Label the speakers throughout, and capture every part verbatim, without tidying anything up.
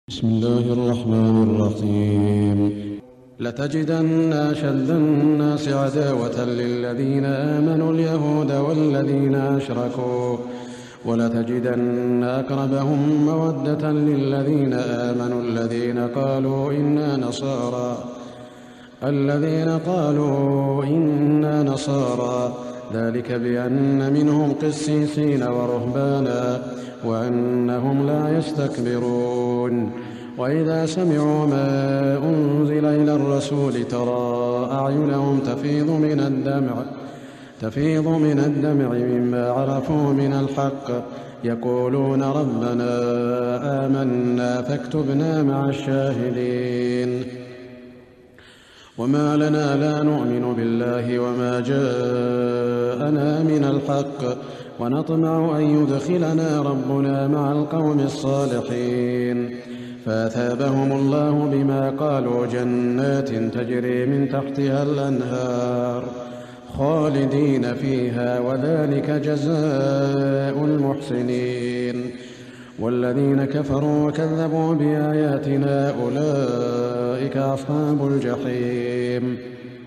Speaker 1: بسم الله الرحمن الرحيم لتجدن أشد الناس عداوة للذين آمنوا اليهود والذين أشركوا ولتجدن أقربهم مودة للذين آمنوا الذين قالوا إنا نصارى الذين قالوا إنا نصارى ذلك بأن منهم قسيسين ورهبانا وأنهم لا يستكبرون وإذا سمعوا ما أنزل إلى الرسول ترى أعينهم تفيض من الدمع تفيض من الدمع مما عرفوا من الحق يقولون ربنا آمنا فاكتبنا مع الشاهدين وما لنا لا نؤمن بالله وما جاءنا من الحق ونطمع أن يدخلنا ربنا مع القوم الصالحين فأثابهم الله بما قالوا جنات تجري من تحتها الأنهار خالدين فيها وذلك جزاء المحسنين والذين كفروا وكذبوا بآياتنا أولئك أصحاب الجحيم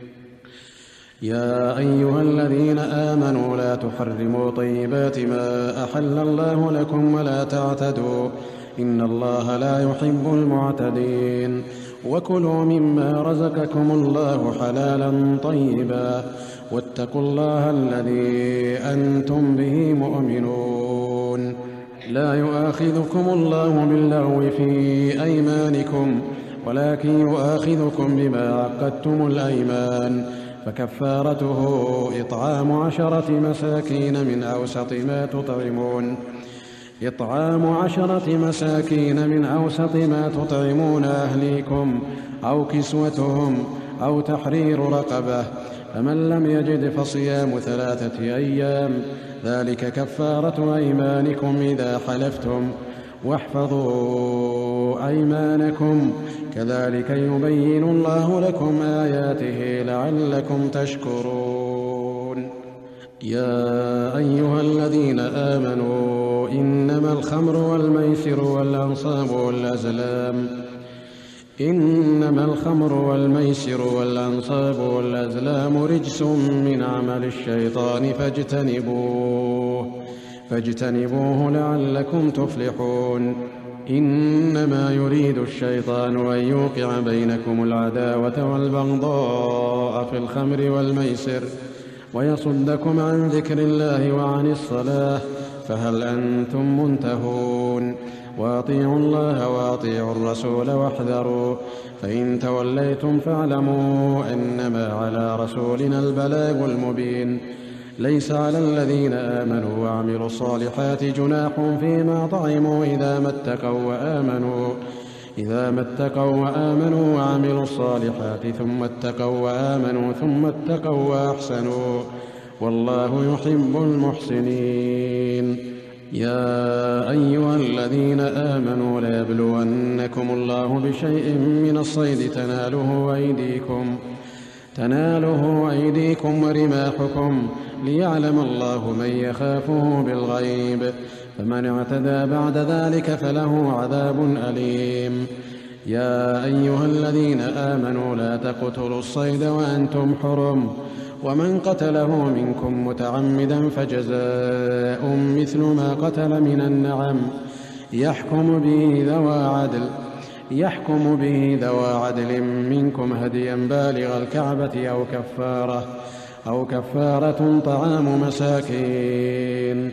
Speaker 1: يا أيها الذين آمنوا لا تحرموا طيبات ما أحل الله لكم ولا تعتدوا إن الله لا يحب المعتدين وكلوا مما رزقكم الله حلالا طيبا واتقوا الله الذي أنتم به مؤمنون لا يؤاخذكم الله باللغو في أيمانكم ولكن يؤاخذكم بما عقدتم الأيمان فكفارته إطعام عشرة مساكين من أوسط ما تطعمون إطعام عشرة مساكين من أوسط ما تطعمون أهليكم أو كسوتهم أو تحرير رقبة فمن لم يجد فصيام ثلاثة أيام ذلك كفارة أيمانكم إذا حلفتم واحفظوا أيمانكم كذلك يبين الله لكم آياته لعلكم تشكرون يا أيها الذين آمنوا إنما الخمر والميسر والأنصاب والأزلام إنما الخمر والميسر والأنصاب والأزلام رجس من عمل الشيطان فاجتنبوه فاجتنبوه لعلكم تفلحون إنما يريد الشيطان أن يوقع بينكم العداوة والبغضاء في الخمر والميسر ويصدكم عن ذكر الله وعن الصلاة فهل أنتم منتهون وأطيعوا الله وأطيعوا الرسول واحذروا فإن توليتم فاعلموا أنما على رسولنا البلاغ المبين ليس على الذين آمنوا وعملوا الصالحات جناح فيما طعموا إذا ما اتقوا وآمنوا إذا ما اتقوا وآمنوا وعملوا الصالحات ثم اتقوا وآمنوا ثم اتقوا وأحسنوا والله يحب المحسنين يا أيها الذين آمنوا ليبلونكم الله بشيء من الصيد تناله أيديكم تناله أيديكم ورماحكم ليعلم الله من يخافه بالغيب فمن اعتدى بعد ذلك فله عذاب أليم يا أيها الذين آمنوا لا تقتلوا الصيد وأنتم حرم ومن قتله منكم متعمدا فجزاء مثل ما قتل من النعم يحكم به ذوى عدل يحكم به ذوى عدل منكم هديا بالغ الكعبة أو كفارة أو كفارة طعام مساكين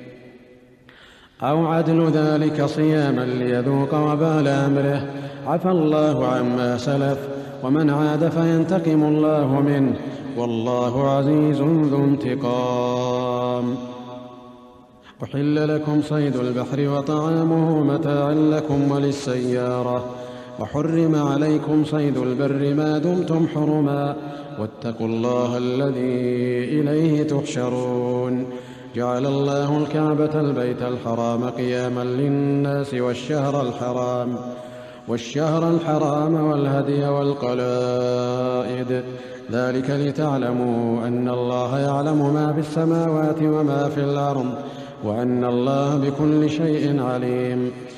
Speaker 1: أو عدل ذلك صياما ليذوق وبال أمره عفى الله عما سلف ومن عاد فينتقم الله منه والله عزيز ذو انتقام أحل لكم صيد البحر وطعامه متاعا لكم وللسيارة وحرم عليكم صيد البر ما دمتم حرما واتقوا الله الذي إليه تحشرون جعل الله الكعبة البيت الحرام قياما للناس والشهر الحرام والشهر الحرام والهدي والقلائد ذلك لتعلموا أن الله يعلم ما في السماوات وما في الأرض وأن الله بكل شيء عليم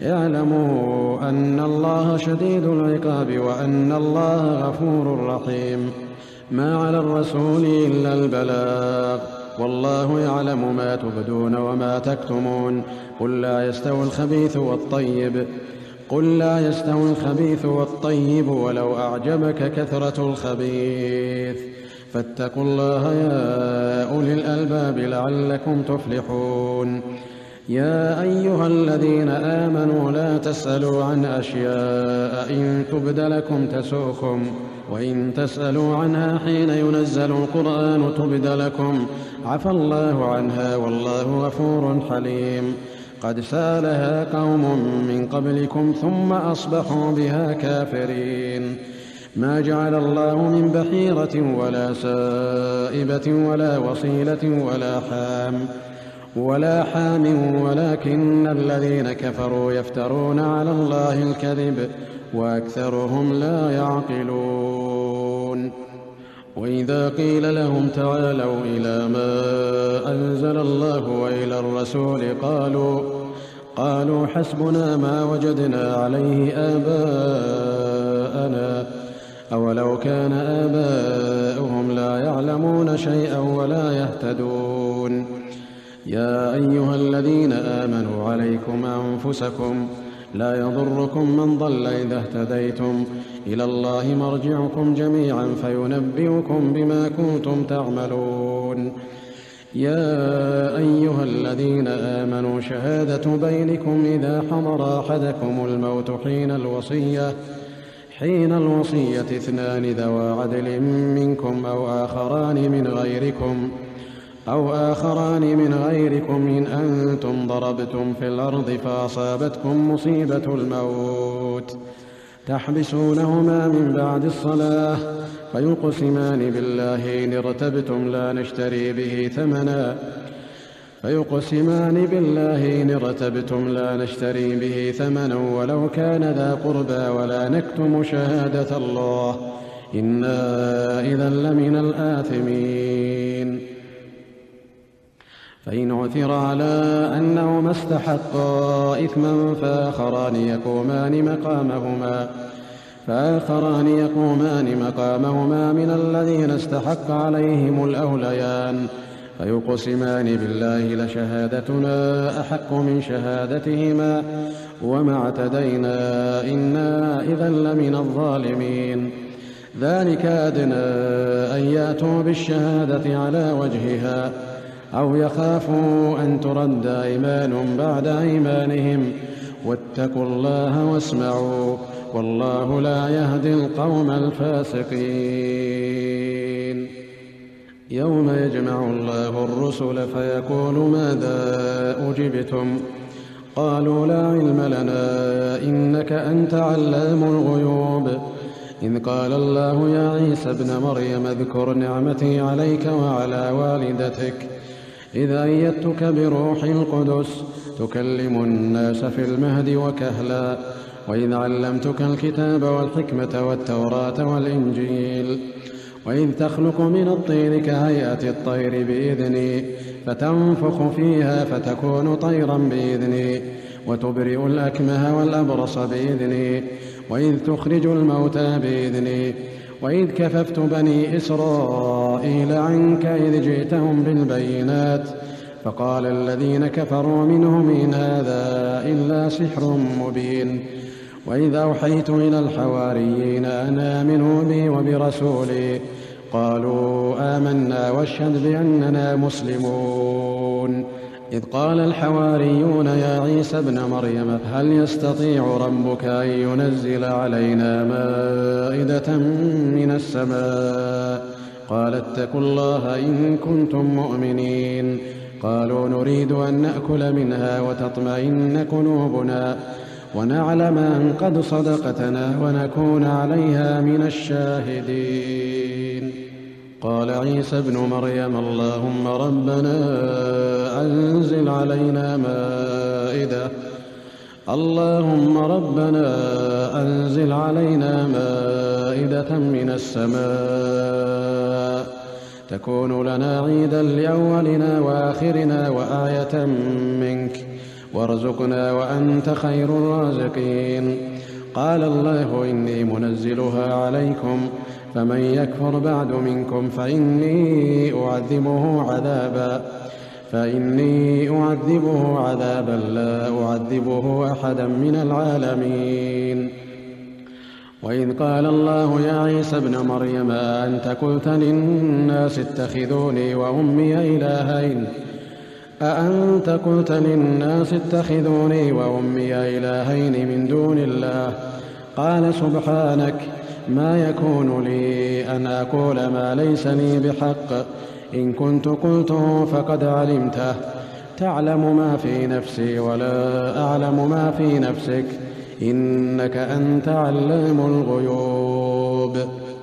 Speaker 1: اعلموا أن الله شديد العقاب وأن الله غفور رحيم. ما على الرسول إلا البلاغ، والله يعلم ما تبدون وما تكتمون. قل لا يستوي الخبيث والطيب قل لا يستوي الخبيث والطيب ولو أعجبك كثرة الخبيث، فاتقوا الله يا أولي الألباب لعلكم تفلحون. يا أيها الذين آمنوا لا تسألوا عن أشياء إن تبد لكم تسؤكم، وإن تسألوا عنها حين ينزل القرآن تبد لكم عفى الله عنها والله غفور حليم. قد سألها قوم من قبلكم ثم أصبحوا بها كافرين. ما جعل الله من بحيرة ولا سائبة ولا وصيلة ولا حام ولا حام ولكن الذين كفروا يفترون على الله الكذب وأكثرهم لا يعقلون. وإذا قيل لهم تعالوا إلى ما أنزل الله وإلى الرسول قالوا قالوا حسبنا ما وجدنا عليه آباءنا أولو كان آباؤهم لا يعلمون شيئا ولا يهتدون. يا أيها الذين آمنوا عليكم أنفسكم لا يضركم من ضل إذا اهتديتم، إلى الله مرجعكم جميعا فينبئكم بما كنتم تعملون. يا أيها الذين آمنوا شهادة بينكم إذا حضر أحدكم الموت حين الوصية حين الوصية اثنان ذوى عدل منكم أو آخران من غيركم أو آخران من غيركم إن أنتم ضربتم في الأرض فأصابتكم مصيبة الموت تحبسونهما من بعد الصلاة فيقسمان بالله إن ارتبتم لا نشتري به ثمنا فيقسمان بالله إن ارتبتم لا نشتري به ثمنا ولو كان ذا قربى ولا نكتم شهادة الله إنا إذا لمن الآثمين. فإن عثر على أنهما استحقا إثما فآخران يقومان مقامهما فآخران يقومان مقامهما من الذين استحق عليهم الأوليان فيقسمان بالله لشهادتنا أحق من شهادتهما وما اعتدينا إنا إذا لمن الظالمين. ذلك أدنى أن يأتوا بالشهادة على وجهها أو يخافوا أن ترد أيمان بعد أيمانهم واتقوا الله واسمعوا والله لا يهدي القوم الفاسقين. يوم يجمع الله الرسل فيقول ماذا أجبتم قالوا لا علم لنا إنك أنت علام الغيوب. إذ قال الله يا عيسى ابن مريم اذكر نعمتي عليك وعلى والدتك إذ أيدتك بروح القدس تكلم الناس في المهد وكهلا وإذ علمتك الكتاب والحكمة والتوراة والإنجيل وإذ تخلق من الطين كهيئة الطير بإذني فتنفخ فيها فتكون طيرا بإذني وتبرئ الأكمه والأبرص بإذني وإذ تخرج الموتى بإذني وإذ كففت بني إسرائيل عنك إذ جئتهم بالبينات فقال الذين كفروا منهم إن هذا إلا سحر مبين. وإذ أوحيت إلى الحواريين أن آمنوا بي وبرسولي قالوا آمنا واشهد بأننا مسلمون. إذ قال الحواريون يا عيسى ابن مريم هل يستطيع ربك أن ينزل علينا مائدة من السماء قال اتقوا الله إن كنتم مؤمنين. قالوا نريد أن نأكل منها وتطمئن قلوبنا ونعلم أن قد صدقتنا ونكون عليها من الشاهدين. قال عيسى ابن مريم اللهم ربنا أنزل علينا مائدة اللهم ربنا أنزل علينا مائدة من السماء تكون لنا عيدا لأولنا وآخرنا وآية منك وارزقنا وأنت خير الرازقين. قال الله إني منزلها عليكم فمن يكفر بعد منكم فإني أعذبه عذابا فإني أعذبه عذابا لا أعذبه أحدا من العالمين. وإذ قال الله يا عيسى ابن مريم أأنت قلت للناس اتخذوني وأمي إلهين أأنت قلت للناس اتخذوني وأمي إلهين من دون الله قال سبحانك ما يكون لي أن أقول ما ليس لي بحق إن كنت قلته فقد علمته تعلم ما في نفسي ولا أعلم ما في نفسك إنك أنت علام الغيوب.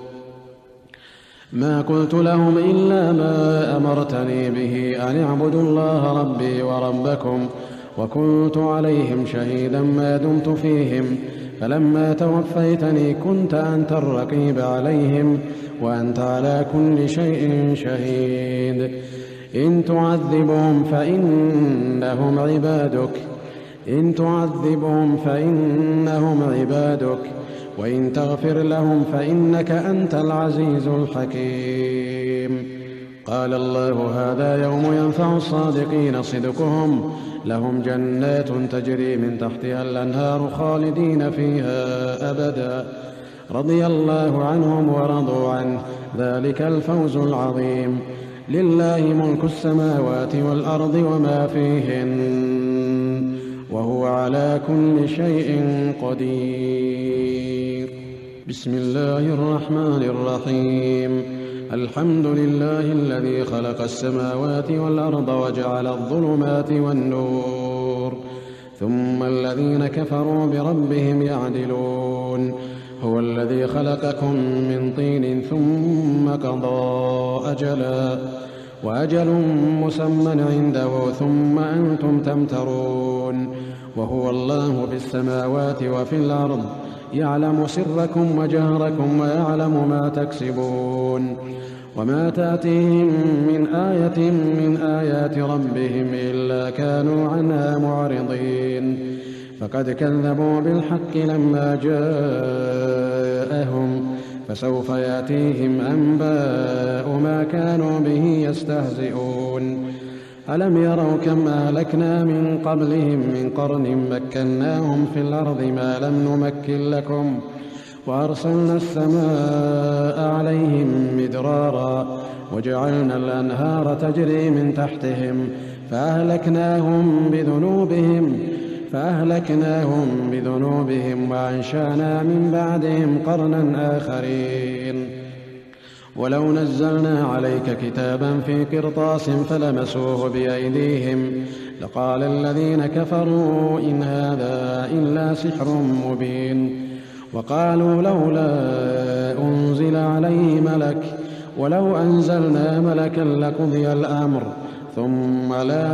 Speaker 1: ما قلت لهم إلا ما أمرتني به أن اعبدوا الله ربي وربكم وكنت عليهم شهيدا ما دمت فيهم فلما توفيتني كنت أنت الرقيب عليهم وأنت على كل شيء شهيد. إن تعذبهم فإنهم عبادك إن تعذبهم فإنهم عبادك وإن تغفر لهم فإنك أنت العزيز الحكيم. قال الله هذا يوم ينفع الصادقين صدقهم لهم جنات تجري من تحتها الأنهار خالدين فيها أبدا رضي الله عنهم ورضوا عنه ذلك الفوز العظيم. لله ملك السماوات والأرض وما فيهن وهو على كل شيء قدير. بسم الله الرحمن الرحيم. الحمد لله الذي خلق السماوات والأرض وجعل الظلمات والنور ثم الذين كفروا بربهم يعدلون. هو الذي خلقكم من طين ثم قضى أجلا وأجل مسمى عنده ثم أنتم تمترون. وهو الله في السماوات وفي الأرض يعلم سركم وجهركم ويعلم ما تكسبون. وما تأتيهم من آية من آيات ربهم إلا كانوا عنها معرضين. فقد كذبوا بالحق لما جاءهم فسوف يأتيهم أنباء ما كانوا به يستهزئون. ألم يروا كم أهلكنا من قبلهم من قرن مكناهم في الأرض ما لم نمكن لكم وأرسلنا السماء عليهم مدرارا وجعلنا الأنهار تجري من تحتهم فأهلكناهم بذنوبهم فأهلكناهم بذنوبهم وأنشأنا من بعدهم قرنا آخرين. ولو نزلنا عليك كتابا في قرطاس فلمسوه بأيديهم لقال الذين كفروا إن هذا إلا سحر مبين. وقالوا لولا أنزل عليه ملك ولو أنزلنا ملكا لقضي الأمر ثم لا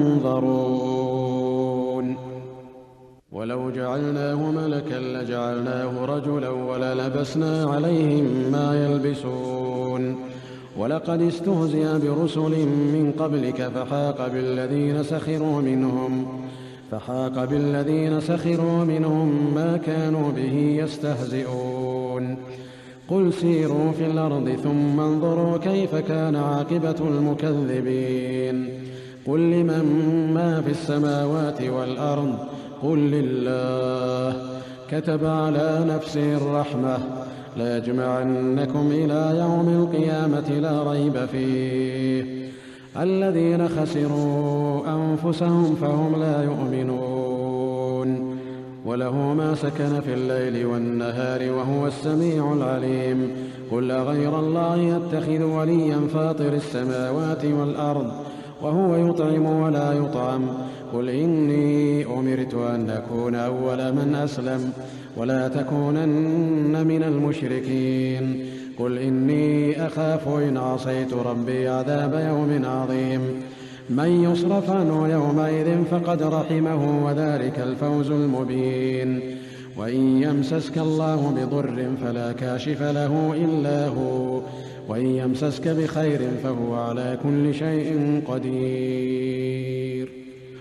Speaker 1: ينظرون. ولو جعلناه ملكا لجعلناه رجلا وللبسنا عليهم ما يلبسون. ولقد استهزئ برسل من قبلك فحاق بالذين سخروا منهم فحاق بالذين سخروا منهم ما كانوا به يستهزئون. قل سيروا في الأرض ثم انظروا كيف كان عاقبة المكذبين. قل لمن ما في السماوات والأرض قل لله كتب على نفسه الرحمة ليجمعنكم إلى يوم القيامة لا ريب فيه. الذين خسروا أنفسهم فهم لا يؤمنون. وله ما سكن في الليل والنهار وهو السميع العليم. قل أغير الله يتخذ وليا فاطر السماوات والأرض وهو يطعم ولا يطعم. قل إني أمرت أن أكون أول من أسلم ولا تكونن من المشركين. قل إني أخاف إن عصيت ربي عذاب يوم عظيم. من يصرف عنه يومئذ فقد رحمه وذلك الفوز المبين. وإن يمسسك الله بضر فلا كاشف له إلا هو وإن يمسسك بخير فهو على كل شيء قدير.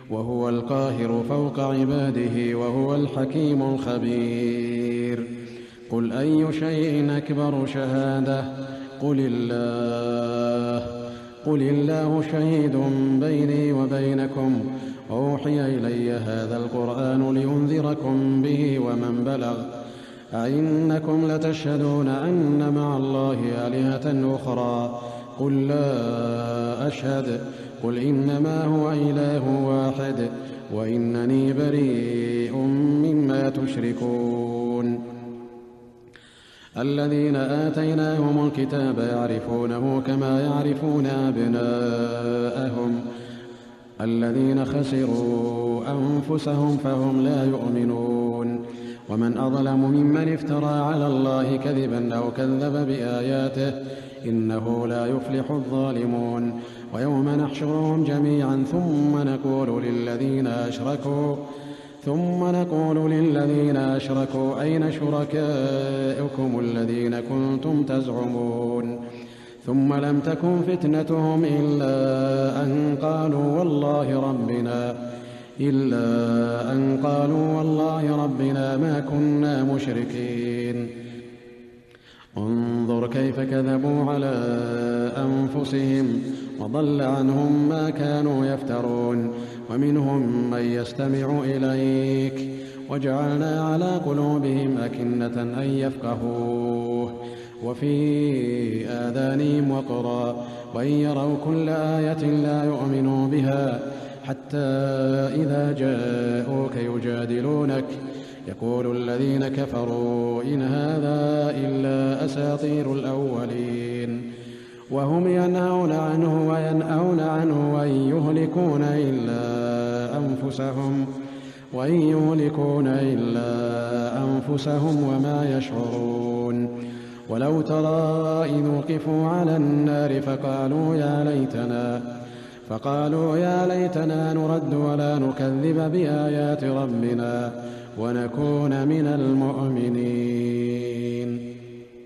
Speaker 1: وهو القاهر فوق عباده وهو الحكيم الخبير. قل أي شيء أكبر شهادة؟ قل الله قل الله شهيد بيني وبينكم أوحي إلي هذا القرآن لينذركم به ومن بلغ أئنكم لتشهدون أن مع الله آلهة أخرى؟ قل لا أشهد. قل إنما هو إله واحد وإنني بريء مما تشركون. الذين آتيناهم الكتاب يعرفونه كما يعرفون أبناءهم الذين خسروا أنفسهم فهم لا يؤمنون. ومن أظلم ممن افترى على الله كذبا أو كذب بآياته إنه لا يفلح الظالمون. ويوم نحشرهم جميعا ثم نقول للذين أشركوا ثم نقول للذين أشركوا أين شركاؤكم الذين كنتم تزعمون ثم لم تكن فتنتهم إلا أن قالوا والله ربنا إلا أن قالوا والله ربنا ما كنا مشركين. انظر كيف كذبوا على أنفسهم وضل عنهم ما كانوا يفترون. ومنهم من يستمع إليك وجعلنا على قلوبهم أكنة أن يفقهوه وفي آذانهم وقرا وإن يروا كل آية لا يؤمنوا بها حتى إذا جاءوك يجادلونك يقول الذين كفروا إن هذا إلا أساطير الأولين وهم ينهون عنه وينأون عنه وإن يهلكون إلا أنفسهم وإن يهلكون إلا أنفسهم وما يشعرون. ولو ترى إذ وقفوا على النار فقالوا يا ليتنا فقالوا يا ليتنا نرد ولا نكذب بآيات ربنا ونكون من المؤمنين.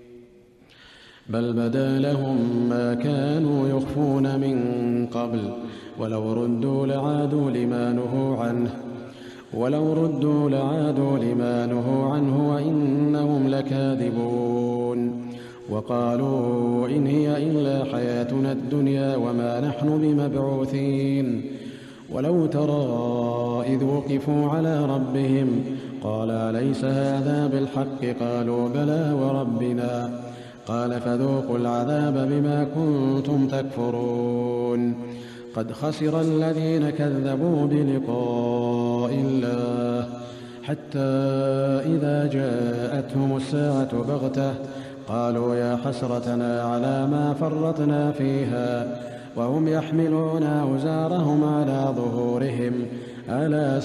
Speaker 1: بل بدا لهم ما كانوا يخفون من قبل ولو ردوا لعادوا لما نهوا عنه ولو ردوا لعادوا لما نهوا عنه وإنهم لكاذبون. وقالوا إن هي إلا حياتنا الدنيا وما نحن بمبعوثين. ولو ترى إذ وقفوا على ربهم قال أليس هذا بالحق؟ قالوا بلى وربنا. قال فذوقوا العذاب بما كنتم تكفرون. قد خسر الذين كذبوا بلقاء الله حتى إذا جاءتهم الساعة بغتة قالوا يا حسرتنا على ما فرطنا فيها وهم يحملون أوزارهم على ظهورهم ألا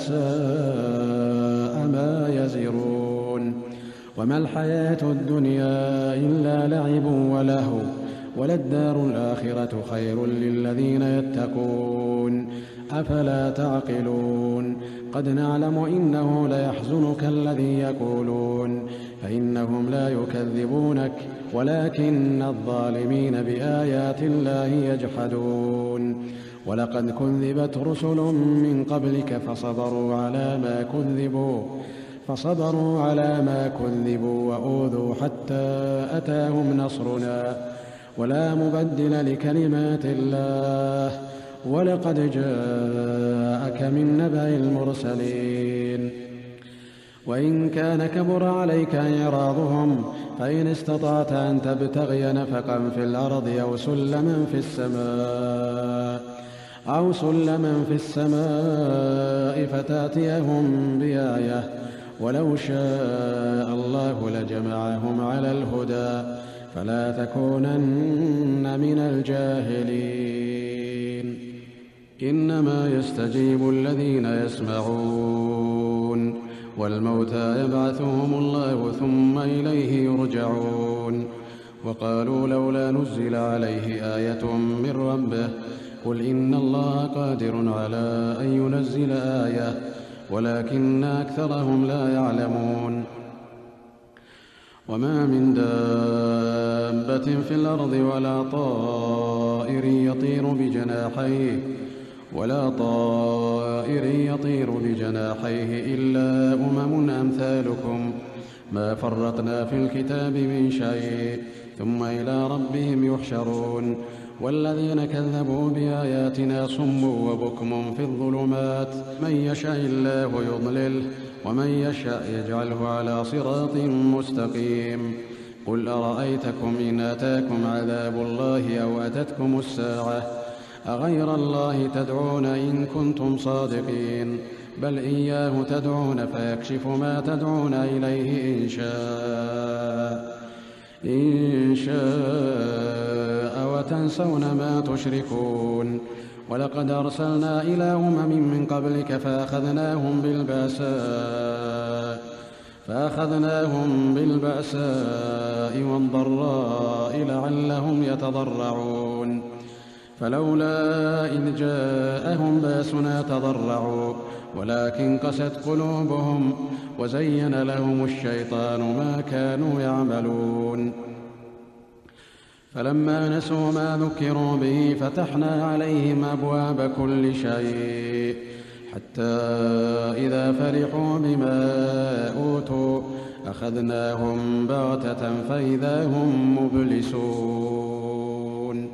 Speaker 1: ساء ما يزرون. وما الحياة الدنيا إلا لعب ولهو وللدار الآخرة خير للذين يتقون أفلا تعقلون. قد نعلم إنه ليحزنك الذي يقولون فإنهم لا يكذبونك ولكن الظالمين بآيات الله يجحدون. ولقد كذبت رسل من قبلك فصبروا على ما كذبوا فصبروا على ما كذبوا وأوذوا حتى أتاهم نصرنا ولا مبدل لكلمات الله. ولقد جاءك من نبأ المرسلين. وإن كان كبر عليك إعراضهم فإن استطعت أن تبتغي نفقا في الأرض أو سلما في السماء أو سلما في السماء فتأتيهم بآية ولو شاء الله لجمعهم على الهدى فلا تكونن من الجاهلين. إنما يستجيب الذين يسمعون والموتى يبعثهم الله ثم إليه يرجعون. وقالوا لولا نزل عليه آية من ربه قل إن الله قادر على أن ينزل آية ولكن أكثرهم لا يعلمون. وما من دابة في الأرض ولا طائر يطير بجناحيه ولا طائر يطير بجناحيه إلا أمم أمثالكم ما فرطنا في الكتاب من شيء ثم إلى ربهم يحشرون والذين كذبوا بآياتنا صم وبكم في الظلمات من يشاء الله يضلله ومن يشاء يجعله على صراط مستقيم قل أرأيتكم إن أتاكم عذاب الله أو أتتكم الساعة أغير الله تدعون إن كنتم صادقين بل إياه تدعون فيكشف ما تدعون إليه إن شاء إن شاء وتنسون ما تشركون ولقد أرسلنا إلى أمم من قبلك فأخذناهم بالبأساء فأخذناهم بالبأساء والضراء لعلهم يتضرعون فلولا إذ جاءهم بأسنا تضرعوا ولكن قست قلوبهم وزين لهم الشيطان ما كانوا يعملون فلما نسوا ما ذكروا به فتحنا عليهم أبواب كل شيء حتى إذا فرحوا بما أوتوا أخذناهم بغتة فإذا هم مبلسون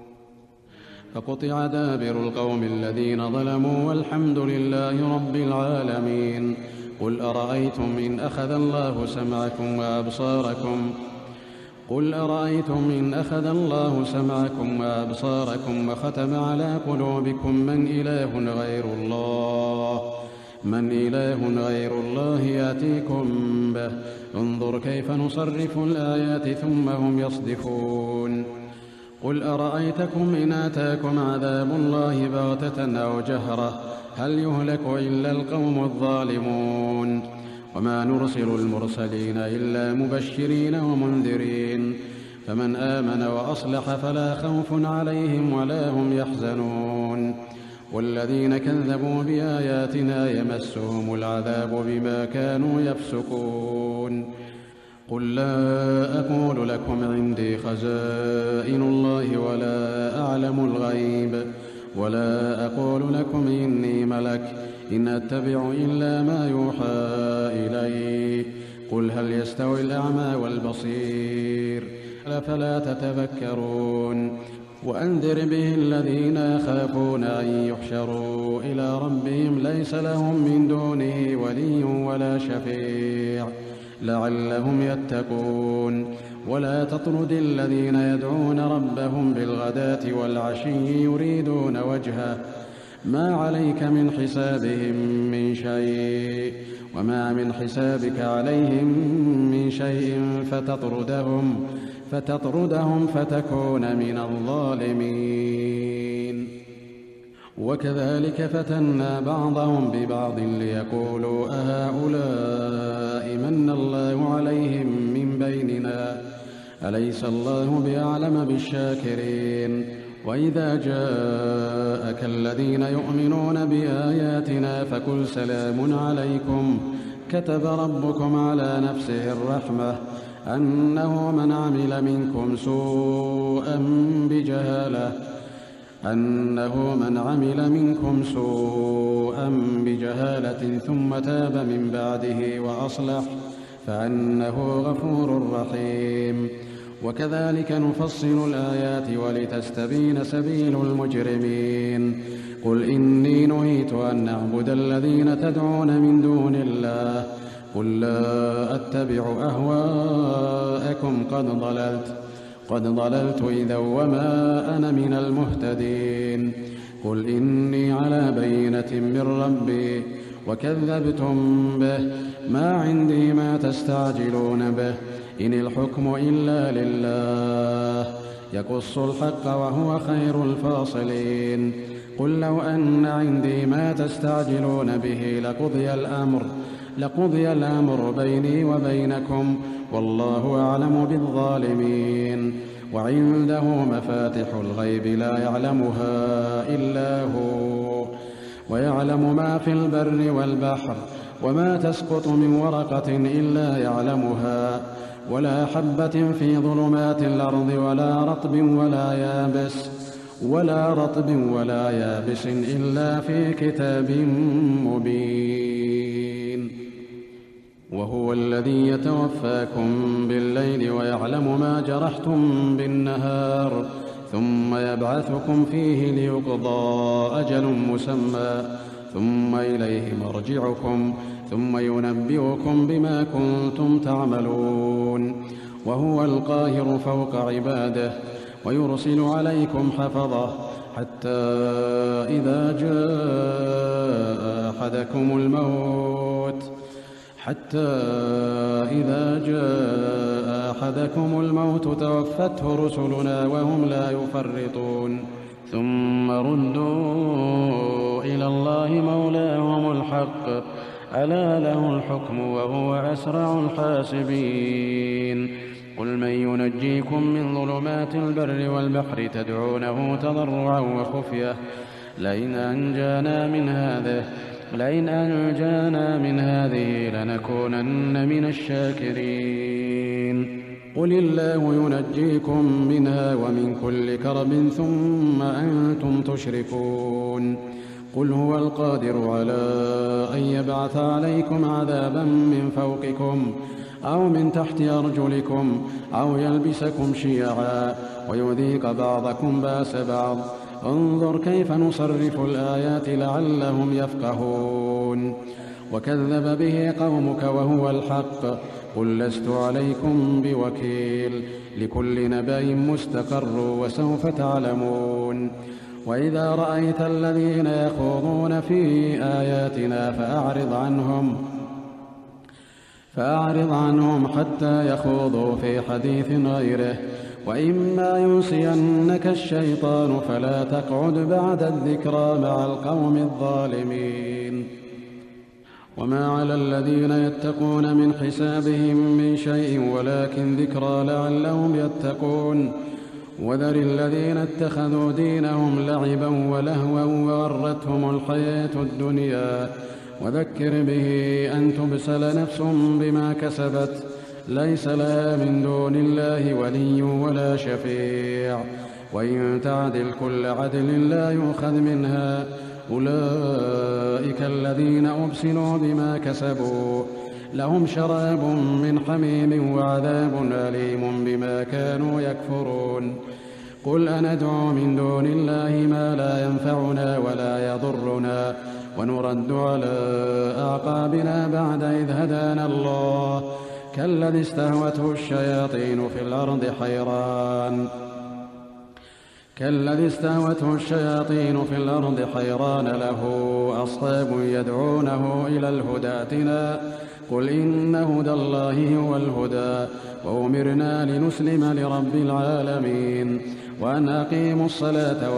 Speaker 1: فقطع دابر القوم الذين ظلموا والحمد لله رب العالمين قل أرأيتم إن أخذ الله سمعكم وأبصاركم قل أرأيتم إن أخذ الله سمعكم وأبصاركم وختم على قلوبكم من إله غير الله من إله غير الله يأتيكم به انظر كيف نصرف الآيات ثم هم يصدفون قل أرأيتكم إن آتاكم عذاب الله بغتة أو جهرة هل يهلك إلا القوم الظالمون وما نرسل المرسلين إلا مبشرين ومنذرين فمن آمن وأصلح فلا خوف عليهم ولا هم يحزنون والذين كذبوا بآياتنا يمسهم العذاب بما كانوا يفسقون قل لا أقول لكم عندي خزائن الله ولا أعلم الغيب ولا أقول لكم إني ملك إن أتبع إلا ما يوحى إلي قل هل يستوي الأعمى والبصير أفلا تتفكرون وأنذر به الذين يخافون أن يحشروا إلى ربهم ليس لهم من دونه ولي ولا شفيع لعلهم يتقون ولا تطرد الذين يدعون ربهم بالغداة والعشي يريدون وجهه ما عليك من حسابهم من شيء وما من حسابك عليهم من شيء فتطردهم فتطردهم فتكون من الظالمين وكذلك فتنا بعضهم ببعض ليقولوا أهؤلاء من الله عليهم من بيننا أليس الله بأعلم بالشاكرين وإذا جاءك الذين يؤمنون بآياتنا فقل سلام عليكم كتب ربكم على نفسه الرحمة أنه من عمل منكم سوءا بجهالة أنه من عمل منكم سوءا بجهالة ثم تاب من بعده وأصلح فأنه غفور رحيم وكذلك نفصل الآيات ولتستبين سبيل المجرمين قل إني نهيت أن أعبد الذين تدعون من دون الله قل لا أتبع أهواءكم قد ضللت قد ضللت إذا وما أنا من المهتدين قل إني على بينة من ربي وكذبتم به ما عندي ما تستعجلون به إن الحكم إلا لله يقص الحق وهو خير الفاصلين قل لو أن عندي ما تستعجلون به لقضي الأمر لقضي الأمر بيني وبينكم والله أعلم بالظالمين وعنده مفاتح الغيب لا يعلمها إلا هو ويعلم ما في البر والبحر وما تسقط من ورقة إلا يعلمها ولا حبة في ظلمات الأرض ولا رطب ولا يابس ولا رطب ولا يابس إلا في كتاب مبين. وهو الذي يتوفاكم بالليل ويعلم ما جرحتم بالنهار ثم يبعثكم فيه ليقضى أجل مسمى ثم إليه مرجعكم ثم ينبئكم بما كنتم تعملون. وهو القاهر فوق عباده ويرسل عليكم حفظه حتى إذا جاء أحدكم الموت حتى إذا جاء أحدكم الموت توفته رسلنا وهم لا يفرطون ثم ردوا إلى الله مولاهم الحق ألا له الحكم وهو أسرع الحاسبين. قل من ينجيكم من ظلمات البر والبحر تدعونه تضرعا وخفية لئن أنجانا من هذه لئن أنجانا من هذه لنكونن من الشاكرين. قل الله ينجيكم منها ومن كل كرب ثم أنتم تشركون. قل هو القادر على أن يبعث عليكم عذابا من فوقكم أو من تحت أرجلكم أو يلبسكم شيعا ويذيق بعضكم بأس بعض انظر كيف نصرف الآيات لعلهم يفقهون. وكذب به قومك وهو الحق قل لست عليكم بوكيل لكل نبأ مستقر وسوف تعلمون. وإذا رأيت الذين يخوضون في آياتنا فأعرض عنهم فأعرض عنهم حتى يخوضوا في حديث غيره وإما ينسينك الشيطان فلا تقعد بعد الذكرى مع القوم الظالمين. وما على الذين يتقون من حسابهم من شيء ولكن ذكرى لعلهم يتقون. وذر الذين اتخذوا دينهم لعبا ولهوا وغرتهم الحياة الدنيا وذكر به أن تبسل نفس بما كسبت ليس لها من دون الله ولي ولا شفيع وإن تعدل كل عدل لا يؤخذ منها أولئك الذين أبسلوا بما كسبوا لهم شراب من حميم وعذاب أليم بما كانوا يكفرون. قل أندعو من دون الله ما لا ينفعنا ولا يضرنا ونرد على أعقابنا بعد إذ هدانا الله كالذي استهوته الشياطين في الأرض حيران كالذي استهوته الشياطين في الأرض حيران له أصحاب يدعونه إلى الهدى ائتنا قل إن هدى الله هو الهدى وأمرنا لنسلم لرب العالمين وأن أقيموا الصلاة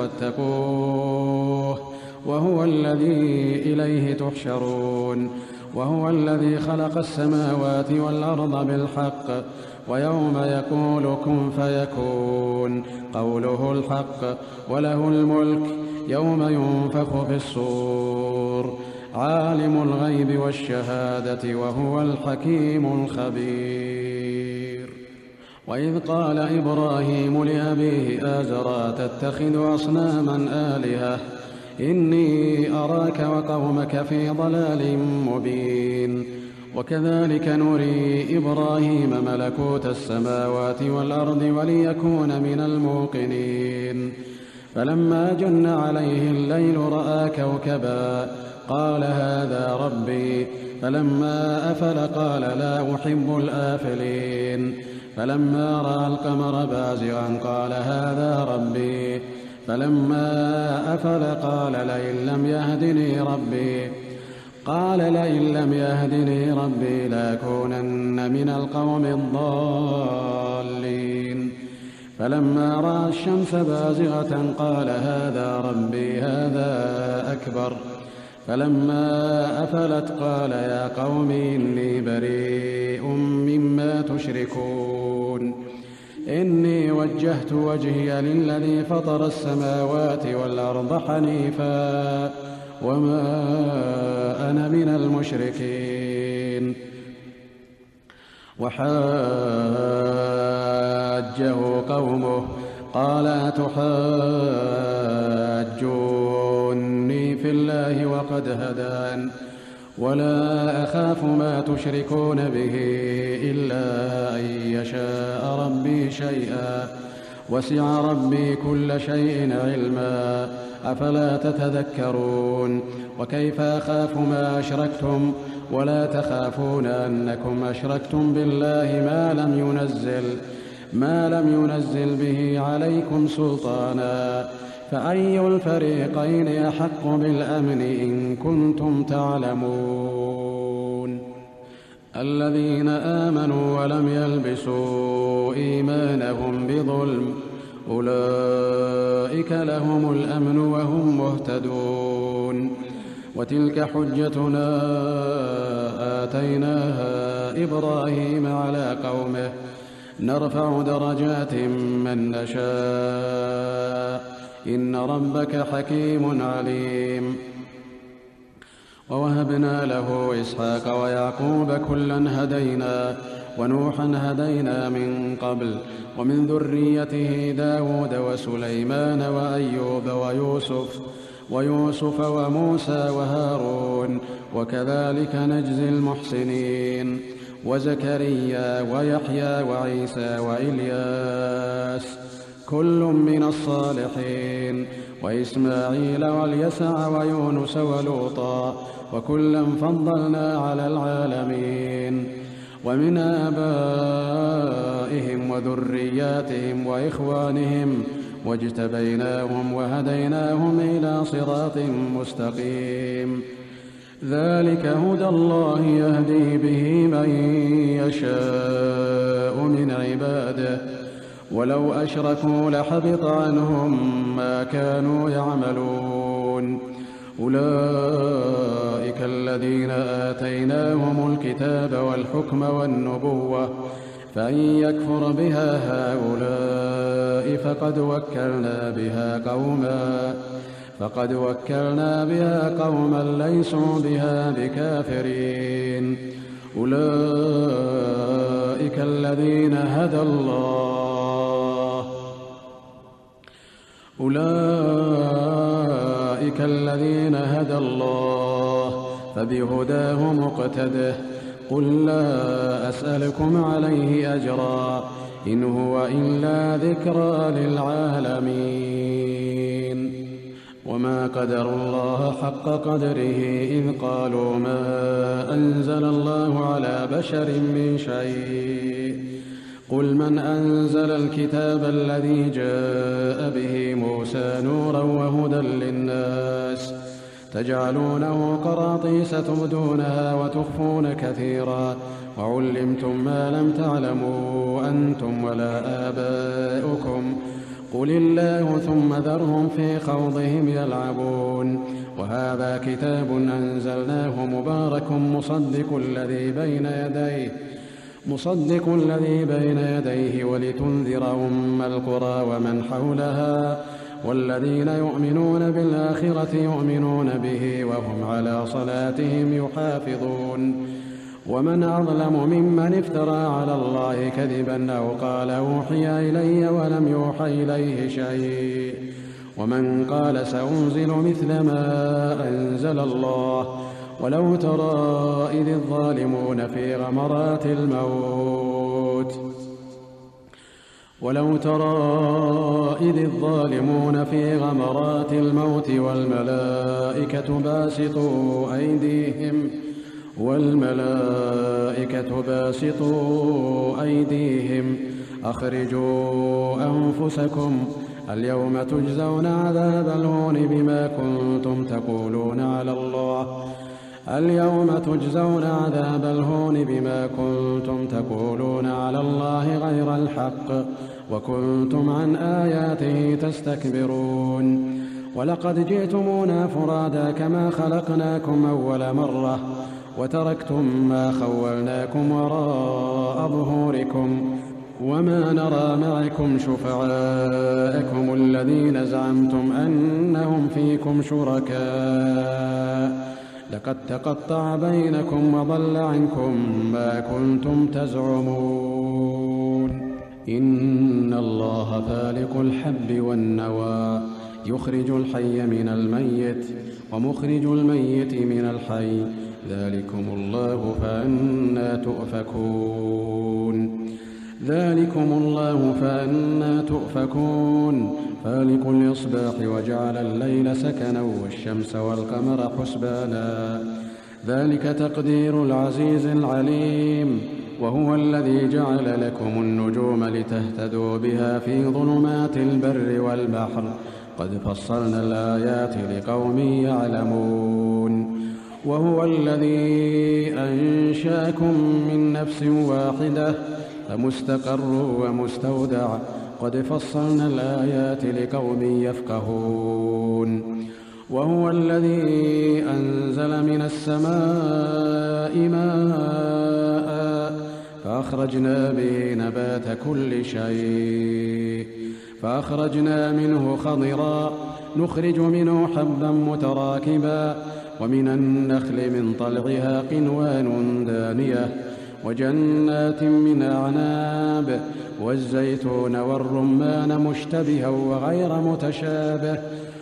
Speaker 1: واتقوه وهو الذي إليه تحشرون. وهو الذي خلق السماوات والأرض بالحق ويوم يقول كن فيكون قوله الحق وله الملك يوم ينفخ في الصور عالم الغيب والشهادة وهو الحكيم الخبير. وإذ قال إبراهيم لأبيه آزرا تتخذ أصناما آلهة إني أراك وقومك في ضلال مبين. وكذلك نري إبراهيم ملكوت السماوات والأرض وليكون من الموقنين. فلما جن عليه الليل رأى كوكبا قال هذا ربي فلما أفل قال لا أحب الآفلين. فلما رأى القمر بازغا قال هذا ربي فلما أفل قال لئن لم يهدني ربي قال لئن لم يهدني ربي لأكونن من القوم الضالين. فلما رأى الشمس بازغة قال هذا ربي هذا أكبر. فلما أفلت قال يا قوم إني بريء مما تشركون إني وجهت وجهي للذي فطر السماوات والأرض حنيفا وما أنا من المشركين. وحاجه قومه قال أتحاجوني في الله وقد هدان ولا أخاف ما تشركون به إلا أن يشاء ربي شيئا وسع ربي كل شيء علما أفلا تتذكرون وكيف أخاف ما أشركتم ولا تخافون أنكم أشركتم بالله ما لم ينزل ما لم ينزل به عليكم سلطانا فأي الفريقين أحق بالأمن إن كنتم تعلمون الذين آمنوا ولم يلبسوا إيمانهم بظلم أولئك لهم الأمن وهم مهتدون وتلك حجتنا آتيناها إبراهيم على قومه نرفع درجات من نشاء إن ربك حكيم عليم ووهبنا له إسحاق ويعقوب كلا هدينا ونوحا هدينا من قبل ومن ذريته داود وسليمان وأيوب ويوسف ويوسف وموسى وهارون وكذلك نجزي المحسنين وزكريا ويحيى وعيسى وإلياس كل من الصالحين وإسماعيل واليسع ويونس ولوطا وكلا فضلنا على العالمين ومن آبائهم وذرياتهم وإخوانهم واجتبيناهم وهديناهم إلى صراط مستقيم ذلك هدى الله يهدي به من يشاء من عباده ولو أشركوا لحبط عنهم ما كانوا يعملون أولئك الذين آتيناهم الكتاب والحكم والنبوة فإن يكفر بها هؤلاء فقد وكلنا بها قوما فقد وكلنا بها قوما ليسوا بها بكافرين أولئك الذين هدى الله أولئك الذين هدى الله فبهداه مقتده قل لا أسألكم عليه أجرا إن هو إلا ذكرى للعالمين وما قدروا الله حق قدره إذ قالوا ما أنزل الله على بشر من شيء قل من أنزل الكتاب الذي جاء به موسى نورا وهدى للناس تجعلونه قراطيس تبدونها وتخفون كثيرا وعلمتم ما لم تعلموا أنتم ولا آباؤكم قل الله ثم ذرهم في خوضهم يلعبون وهذا كتاب أنزلناه مبارك مصدق الذي بين يديه مصدق الذي بين يديه ولتنذر أم القرى ومن حولها والذين يؤمنون بالآخرة يؤمنون به وهم على صلاتهم يحافظون ومن أظلم ممن افترى على الله كذبا أو قال أوحي إلي ولم يوحى إليه شيء ومن قال سأنزل مثل ما أنزل الله ولو ترى إذ الظالمون في غمرات الموت ولو ترى إذ الظالمون في غمرات الموت والملائكة باسطوا أيديهم والملائكة باسطوا أيديهم أخرجوا أنفسكم اليوم تجزون عذاب الهون بما كنتم تقولون على الله اليوم تجزون عذاب الهون بما كنتم تقولون على الله غير الحق وكنتم عن آياته تستكبرون ولقد جئتمونا فرادا كما خلقناكم أول مرة وتركتم ما خولناكم وراء ظهوركم وما نرى معكم شفعاءكم الذين زعمتم أنهم فيكم شركاء لقد تقطع بينكم وضل عنكم ما كنتم تزعمون إن الله فالق الحب والنوى يخرج الحي من الميت ومخرج الميت من الحي ذلكم الله فأنى تؤفكون ذلكم الله فأنى تؤفكون فالق الإصباح وجعل الليل سكنا والشمس والقمر حسبانا ذلك تقدير العزيز العليم وهو الذي جعل لكم النجوم لتهتدوا بها في ظلمات البر والبحر قد فصلنا الآيات لقوم يعلمون وهو الذي أنشأكم من نفس واحدة فمستقر ومستودع قد فصلنا الآيات لقوم يفقهون وهو الذي أنزل من السماء ماء فأخرجنا به نبات كل شيء فأخرجنا منه خضرا نخرج منه حبا متراكبا ومن النخل من طلعها قنوان دانية وجنات من أعناب والزيتون والرمان مشتبها وغير متشابه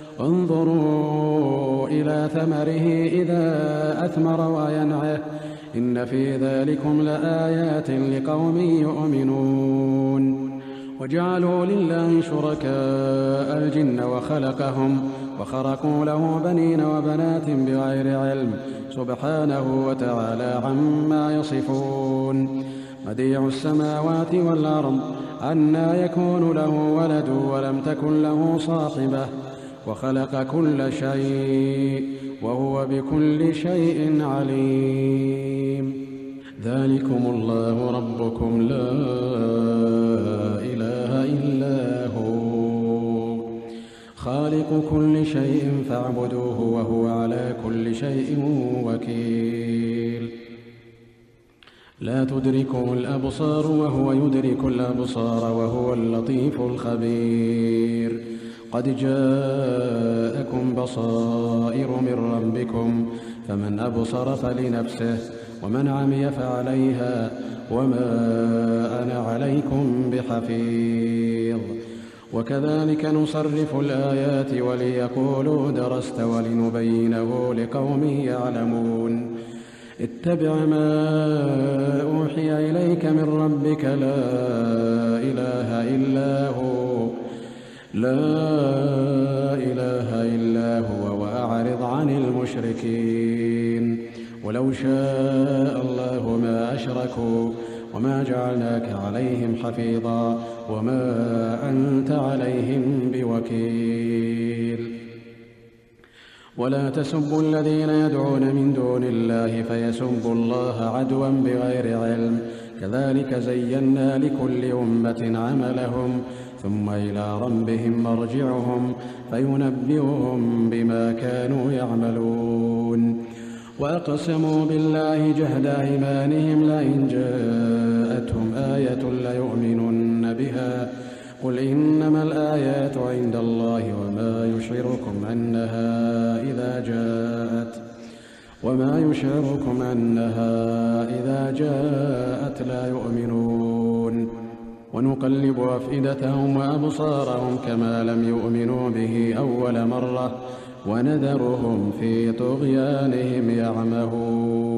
Speaker 1: انظروا إلى ثمره إذا أثمر وينعه إن في ذلكم لآيات لقوم يؤمنون وجعلوا لله شركاء الجن وخلقهم وخرقوا له بنين وبنات بغير علم سبحانه وتعالى عما يصفون بديع السماوات والأرض أنى يكون له ولد ولم تكن له صاحبة وخلق كل شيء وهو بكل شيء عليم ذلكم الله ربكم لا إله إلا هو خالق كل شيء فاعبدوه وهو على كل شيء وكيل لا تدركه الأبصار وهو يدرك الأبصار وهو اللطيف الخبير قد جاءكم بصائر من ربكم فمن أبصر فلنفسه ومن عمي فعليها وما أنا عليكم بحفيظ وكذلك نصرف الآيات وليقولوا درست ولنبينه لقوم يعلمون اتبع ما أوحي إليك من ربك لا إله إلا هو لا إله إلا هو وأعرض عن المشركين ولو شاء الله ما أشركوا وما جعلناك عليهم حفيظا وما أنت عليهم بوكيل ولا تسبوا الذين يدعون من دون الله فيسبوا الله عدوا بغير علم كذلك زينا لكل أمة عملهم ثم إلى ربهم مرجعهم فينبئهم بما كانوا يعملون وأقسموا بالله جهد أيمانهم لئن جاءتهم آية ليؤمنن بها قل إنما الآيات عند الله وما يشعركم أنها إذا جاءت وما يشعركم أنها إذا جاءت لا يؤمنون ونقلب أفئدتهم وأبصارهم كما لم يؤمنوا به أول مرة ونذرهم في طغيانهم يعمهون